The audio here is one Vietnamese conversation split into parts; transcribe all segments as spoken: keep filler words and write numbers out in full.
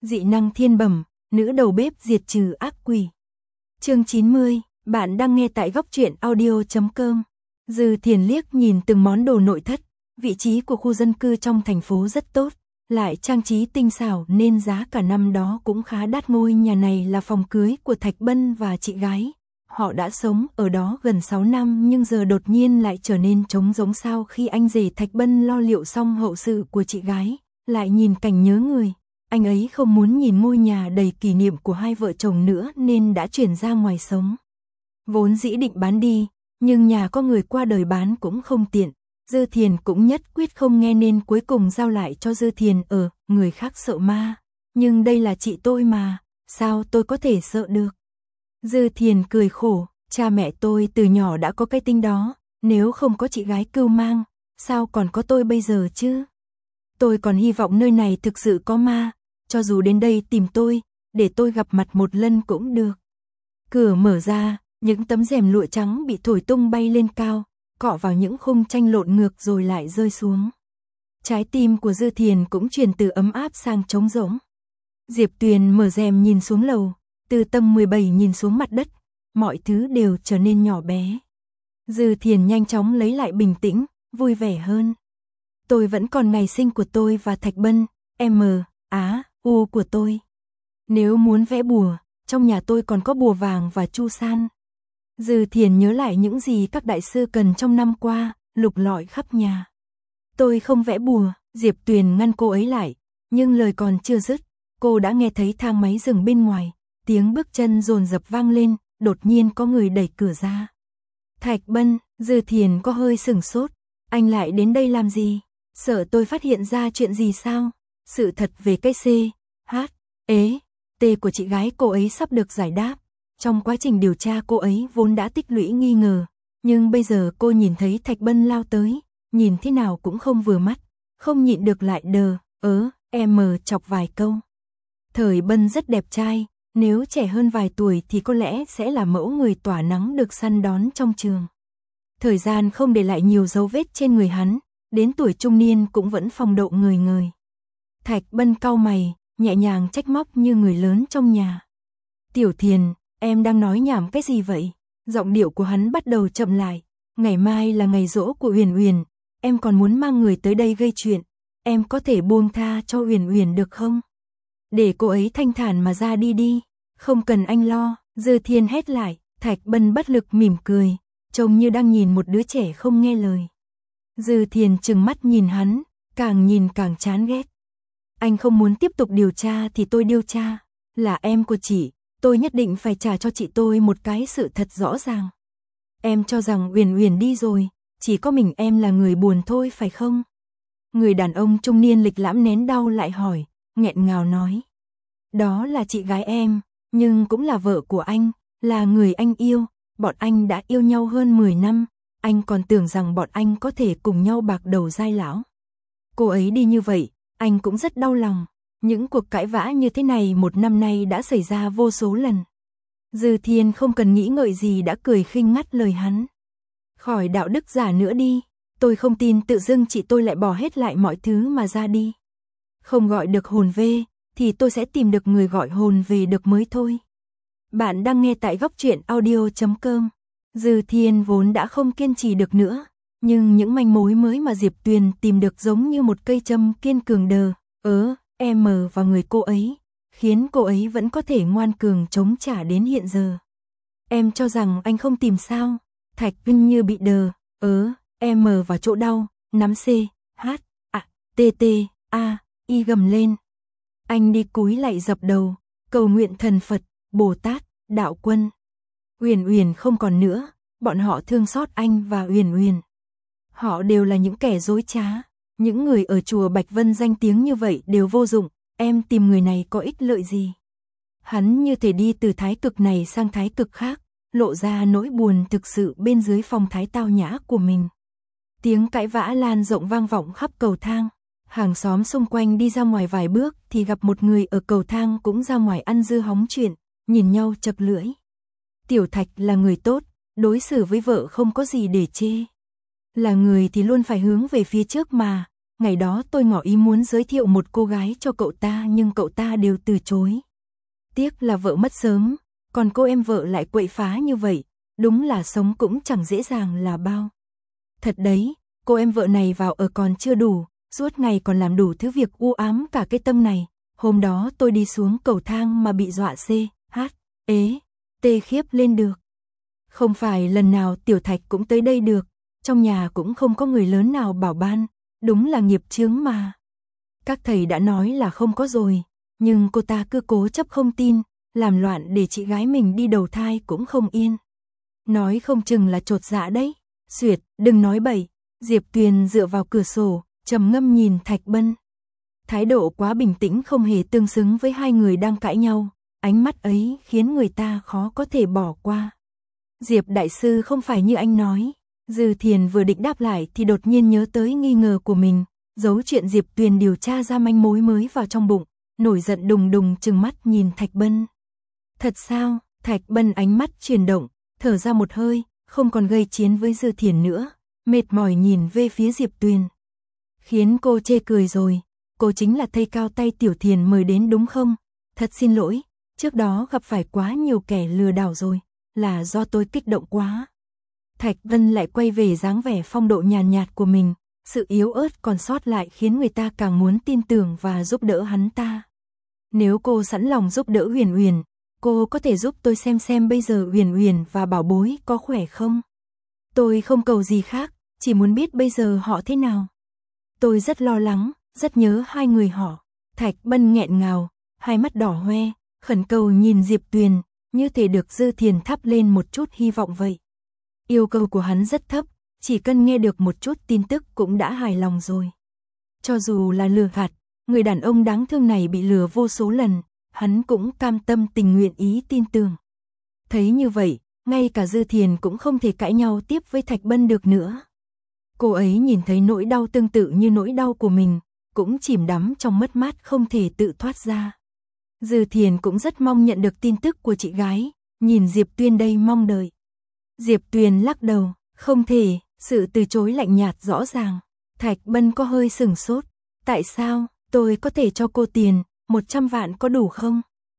Dị năng thiên bẩm, nữ đầu bếp diệt trừ ác quỷ. Chương chín mươi, bạn đang nghe tại góc truyện audio chấm com. Dư Thiền liếc nhìn từng món đồ nội thất, vị trí của khu dân cư trong thành phố rất tốt, lại trang trí tinh xảo nên giá cả năm đó cũng khá đắt. Ngôi nhà này là phòng cưới của Thạch Bân và chị gái. Họ đã sống ở đó gần sáu năm nhưng giờ đột nhiên lại trở nên trống rỗng sau khi anh rể Thạch Bân lo liệu xong hậu sự của chị gái, lại nhìn cảnh nhớ người. Anh ấy không muốn nhìn ngôi nhà đầy kỷ niệm của hai vợ chồng nữa nên đã chuyển ra ngoài sống. Vốn dĩ định bán đi, nhưng nhà có người qua đời bán cũng không tiện. Dư Thiền cũng nhất quyết không nghe nên cuối cùng giao lại cho Dư Thiền ở, người khác sợ ma. Nhưng đây là chị tôi mà, sao tôi có thể sợ được? Dư Thiền cười khổ, cha mẹ tôi từ nhỏ đã có cái tinh đó, nếu không có chị gái cưu mang, sao còn có tôi bây giờ chứ? Tôi còn hy vọng nơi này thực sự có ma, cho dù đến đây tìm tôi, để tôi gặp mặt một lần cũng được. Cửa mở ra, những tấm rèm lụa trắng bị thổi tung bay lên cao, cọ vào những khung tranh lộn ngược rồi lại rơi xuống. Trái tim của Dư Thiền cũng chuyển từ ấm áp sang trống rỗng. Diệp Tuyền mở rèm nhìn xuống lầu, từ tầng mười bảy nhìn xuống mặt đất, mọi thứ đều trở nên nhỏ bé. Dư Thiền nhanh chóng lấy lại bình tĩnh, vui vẻ hơn. Tôi vẫn còn ngày sinh của tôi và Thạch Bân, M, Á, U của tôi. Nếu muốn vẽ bùa, trong nhà tôi còn có bùa vàng và chu san. Dư Thiền nhớ lại những gì các đại sư cần trong năm qua, lục lọi khắp nhà. Tôi không vẽ bùa, Diệp Tuyền ngăn cô ấy lại, nhưng lời còn chưa dứt, cô đã nghe thấy thang máy dừng bên ngoài, tiếng bước chân dồn dập vang lên, đột nhiên có người đẩy cửa ra. Thạch Bân, Dư Thiền có hơi sửng sốt, anh lại đến đây làm gì? Sợ tôi phát hiện ra chuyện gì sao? Sự thật về cái C, H, ế, T của chị gái cô ấy sắp được giải đáp. Trong quá trình điều tra cô ấy vốn đã tích lũy nghi ngờ, nhưng bây giờ cô nhìn thấy Thạch Bân lao tới, nhìn thế nào cũng không vừa mắt, không nhịn được lại đờ, ớ, em chọc vài câu. Thời Bân rất đẹp trai, nếu trẻ hơn vài tuổi thì có lẽ sẽ là mẫu người tỏa nắng được săn đón trong trường. Thời gian không để lại nhiều dấu vết trên người hắn, đến tuổi trung niên cũng vẫn phong độ ngời ngời. Thạch Bân cau mày, nhẹ nhàng trách móc như người lớn trong nhà. Tiểu Thiền, em đang nói nhảm cái gì vậy? Giọng điệu của hắn bắt đầu chậm lại. Ngày mai là ngày giỗ của Uyển Uyển, em còn muốn mang người tới đây gây chuyện, em có thể buông tha cho Uyển Uyển được không? Để cô ấy thanh thản mà ra đi đi, không cần anh lo. Dư Thiên hét lại. Thạch Bân bất lực mỉm cười, trông như đang nhìn một đứa trẻ không nghe lời. Dư Thiền trừng mắt nhìn hắn, càng nhìn càng chán ghét. Anh không muốn tiếp tục điều tra thì tôi điều tra, là em của chị, tôi nhất định phải trả cho chị tôi một cái sự thật rõ ràng. Em cho rằng Uyển Uyển đi rồi, chỉ có mình em là người buồn thôi phải không? Người đàn ông trung niên lịch lãm nén đau lại hỏi, nghẹn ngào nói. Đó là chị gái em, nhưng cũng là vợ của anh, là người anh yêu, bọn anh đã yêu nhau hơn mười năm, anh còn tưởng rằng bọn anh có thể cùng nhau bạc đầu giai lão. Cô ấy đi như vậy, anh cũng rất đau lòng, những cuộc cãi vã như thế này một năm nay đã xảy ra vô số lần. Dư Thiên không cần nghĩ ngợi gì đã cười khinh ngắt lời hắn. Khỏi đạo đức giả nữa đi, tôi không tin tự dưng chị tôi lại bỏ hết lại mọi thứ mà ra đi. Không gọi được hồn về, thì tôi sẽ tìm được người gọi hồn về được mới thôi. Bạn đang nghe tại góc truyện audio chấm com. Dư Thiên vốn đã không kiên trì được nữa, nhưng những manh mối mới mà Diệp Tuyền tìm được giống như một cây châm kiên cường đờ, ớ, em vào người cô ấy, khiến cô ấy vẫn có thể ngoan cường chống trả đến hiện giờ. Em cho rằng anh không tìm sao? Thạch Vinh như bị đờ, ớ, em vào chỗ đau, nắm C, H, A, T, T, A, Y gầm lên. Anh đi cúi lại dập đầu, cầu nguyện thần Phật, Bồ Tát, Đạo Quân. Uyển Uyển không còn nữa, bọn họ thương xót anh và Uyển Uyển. Họ đều là những kẻ dối trá, những người ở chùa Bạch Vân danh tiếng như vậy đều vô dụng, em tìm người này có ích lợi gì? Hắn như thể đi từ thái cực này sang thái cực khác, lộ ra nỗi buồn thực sự bên dưới phong thái tao nhã của mình. Tiếng cãi vã lan rộng vang vọng khắp cầu thang, hàng xóm xung quanh đi ra ngoài vài bước thì gặp một người ở cầu thang cũng ra ngoài ăn dưa hóng chuyện, nhìn nhau chật lưỡi. Tiểu Thạch là người tốt, đối xử với vợ không có gì để chê. Là người thì luôn phải hướng về phía trước mà, ngày đó tôi ngỏ ý muốn giới thiệu một cô gái cho cậu ta nhưng cậu ta đều từ chối. Tiếc là vợ mất sớm, còn cô em vợ lại quậy phá như vậy, đúng là sống cũng chẳng dễ dàng là bao. Thật đấy, cô em vợ này vào ở còn chưa đủ, suốt ngày còn làm đủ thứ việc u ám cả cái tâm này. Hôm đó tôi đi xuống cầu thang mà bị dọa xê, hát, ế, tê khiếp lên được. Không phải lần nào Tiểu Thạch cũng tới đây được, trong nhà cũng không có người lớn nào bảo ban, đúng là nghiệp chướng mà. Các thầy đã nói là không có rồi, nhưng cô ta cứ cố chấp không tin, làm loạn để chị gái mình đi đầu thai cũng không yên. Nói không chừng là chột dạ đấy. Xuyệt, đừng nói bậy. Diệp Tuyền dựa vào cửa sổ, trầm ngâm nhìn Thạch Bân. Thái độ quá bình tĩnh không hề tương xứng với hai người đang cãi nhau, ánh mắt ấy khiến người ta khó có thể bỏ qua. Diệp đại sư không phải như anh nói. Dư Thiền vừa định đáp lại thì đột nhiên nhớ tới nghi ngờ của mình, giấu chuyện Diệp Tuyền điều tra ra manh mối mới vào trong bụng, nổi giận đùng đùng trừng mắt nhìn Thạch Bân. Thật sao? Thạch Bân ánh mắt chuyển động, thở ra một hơi, không còn gây chiến với Dư Thiền nữa, mệt mỏi nhìn về phía Diệp Tuyền. Khiến cô chê cười rồi, cô chính là thầy cao tay Tiểu Thiền mời đến đúng không? Thật xin lỗi, trước đó gặp phải quá nhiều kẻ lừa đảo rồi, là do tôi kích động quá. Thạch Bân lại quay về dáng vẻ phong độ nhàn nhạt của mình, sự yếu ớt còn sót lại khiến người ta càng muốn tin tưởng và giúp đỡ hắn ta. Nếu cô sẵn lòng giúp đỡ Huyền Huyền, cô có thể giúp tôi xem xem bây giờ Huyền Huyền và Bảo Bối có khỏe không? Tôi không cầu gì khác, chỉ muốn biết bây giờ họ thế nào. Tôi rất lo lắng, rất nhớ hai người họ. Thạch Bân nghẹn ngào, hai mắt đỏ hoe, khẩn cầu nhìn Diệp Tuyền, như thể được Dư Thiền thắp lên một chút hy vọng vậy. Yêu cầu của hắn rất thấp, chỉ cần nghe được một chút tin tức cũng đã hài lòng rồi. Cho dù là lừa gạt, người đàn ông đáng thương này bị lừa vô số lần, hắn cũng cam tâm tình nguyện ý tin tưởng. Thấy như vậy, ngay cả Dư Thiền cũng không thể cãi nhau tiếp với Thạch Bân được nữa. Cô ấy nhìn thấy nỗi đau tương tự như nỗi đau của mình, cũng chìm đắm trong mất mát không thể tự thoát ra. Dư Thiền cũng rất mong nhận được tin tức của chị gái, nhìn Diệp Tuyền đây mong đợi. Diệp Tuyền lắc đầu, không thể, sự từ chối lạnh nhạt rõ ràng. Thạch Bân có hơi sửng sốt, tại sao, tôi có thể cho cô tiền, một trăm vạn có đủ không?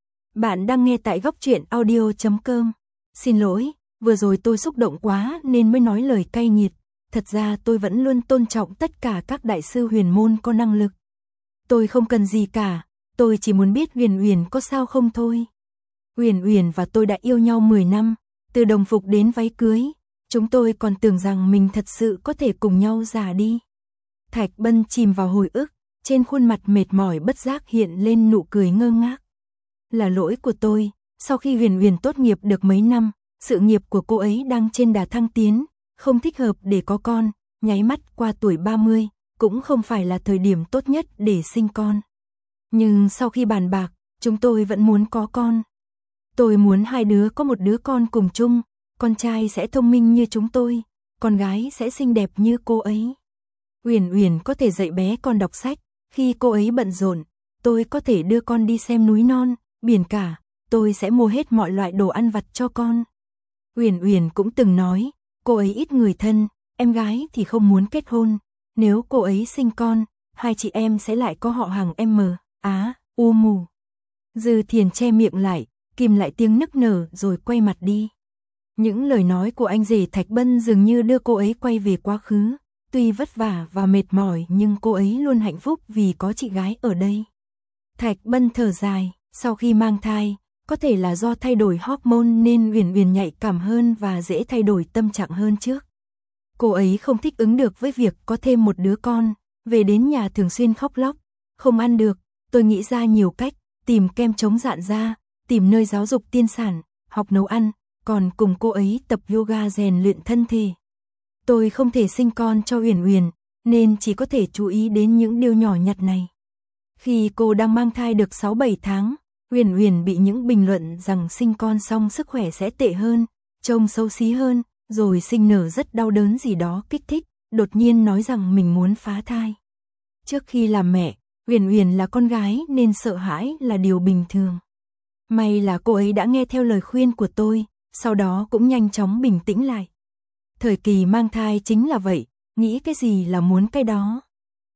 Bạn đang nghe tại góc truyện audio chấm com. Xin lỗi, vừa rồi tôi xúc động quá nên mới nói lời cay nghiệt. Thật ra tôi vẫn luôn tôn trọng tất cả các đại sư huyền môn có năng lực. Tôi không cần gì cả, tôi chỉ muốn biết Huyền Huyền có sao không thôi. Huyền Huyền và tôi đã yêu nhau mười năm, từ đồng phục đến váy cưới, chúng tôi còn tưởng rằng mình thật sự có thể cùng nhau già đi. Thạch Bân chìm vào hồi ức, trên khuôn mặt mệt mỏi bất giác hiện lên nụ cười ngơ ngác. Là lỗi của tôi, sau khi Huyền Huyền tốt nghiệp được mấy năm, sự nghiệp của cô ấy đang trên đà thăng tiến, không thích hợp để có con, nháy mắt qua tuổi ba mươi, cũng không phải là thời điểm tốt nhất để sinh con. Nhưng sau khi bàn bạc, chúng tôi vẫn muốn có con. Tôi muốn hai đứa có một đứa con cùng chung, con trai sẽ thông minh như chúng tôi, con gái sẽ xinh đẹp như cô ấy. Huyền Huyền có thể dạy bé con đọc sách, khi cô ấy bận rộn, tôi có thể đưa con đi xem núi non, biển cả, tôi sẽ mua hết mọi loại đồ ăn vặt cho con. Huyền Huyền cũng từng nói, cô ấy ít người thân, em gái thì không muốn kết hôn, nếu cô ấy sinh con, hai chị em sẽ lại có họ hàng M, Á, U mù. Dư Thiền che miệng lại, kìm lại tiếng nức nở rồi quay mặt đi. Những lời nói của anh rể Thạch Bân dường như đưa cô ấy quay về quá khứ, tuy vất vả và mệt mỏi nhưng cô ấy luôn hạnh phúc vì có chị gái ở đây. Thạch Bân thở dài, sau khi mang thai, có thể là do thay đổi hormone nên Huyền Huyền nhạy cảm hơn và dễ thay đổi tâm trạng hơn trước. Cô ấy không thích ứng được với việc có thêm một đứa con, về đến nhà thường xuyên khóc lóc, không ăn được, tôi nghĩ ra nhiều cách, tìm kem chống rạn da, tìm nơi giáo dục tiên sản, học nấu ăn, còn cùng cô ấy tập yoga rèn luyện thân thể. Tôi không thể sinh con cho Huyền Huyền, nên chỉ có thể chú ý đến những điều nhỏ nhặt này. Khi cô đang mang thai được sáu bảy tháng, Huyền Huyền bị những bình luận rằng sinh con xong sức khỏe sẽ tệ hơn, trông xấu xí hơn, rồi sinh nở rất đau đớn gì đó kích thích, đột nhiên nói rằng mình muốn phá thai. Trước khi làm mẹ, Huyền Huyền là con gái nên sợ hãi là điều bình thường. May là cô ấy đã nghe theo lời khuyên của tôi, sau đó cũng nhanh chóng bình tĩnh lại. Thời kỳ mang thai chính là vậy, nghĩ cái gì là muốn cái đó.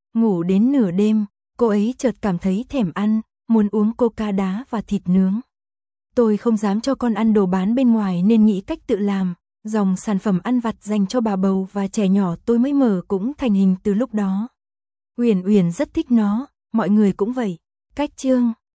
Ngủ đến nửa đêm, cô ấy chợt cảm thấy thèm ăn, muốn uống coca đá và thịt nướng. Tôi không dám cho con ăn đồ bán bên ngoài nên nghĩ cách tự làm, dòng sản phẩm ăn vặt dành cho bà bầu và trẻ nhỏ tôi mới mở cũng thành hình từ lúc đó. Uyển Uyển rất thích nó, mọi người cũng vậy. Cách chương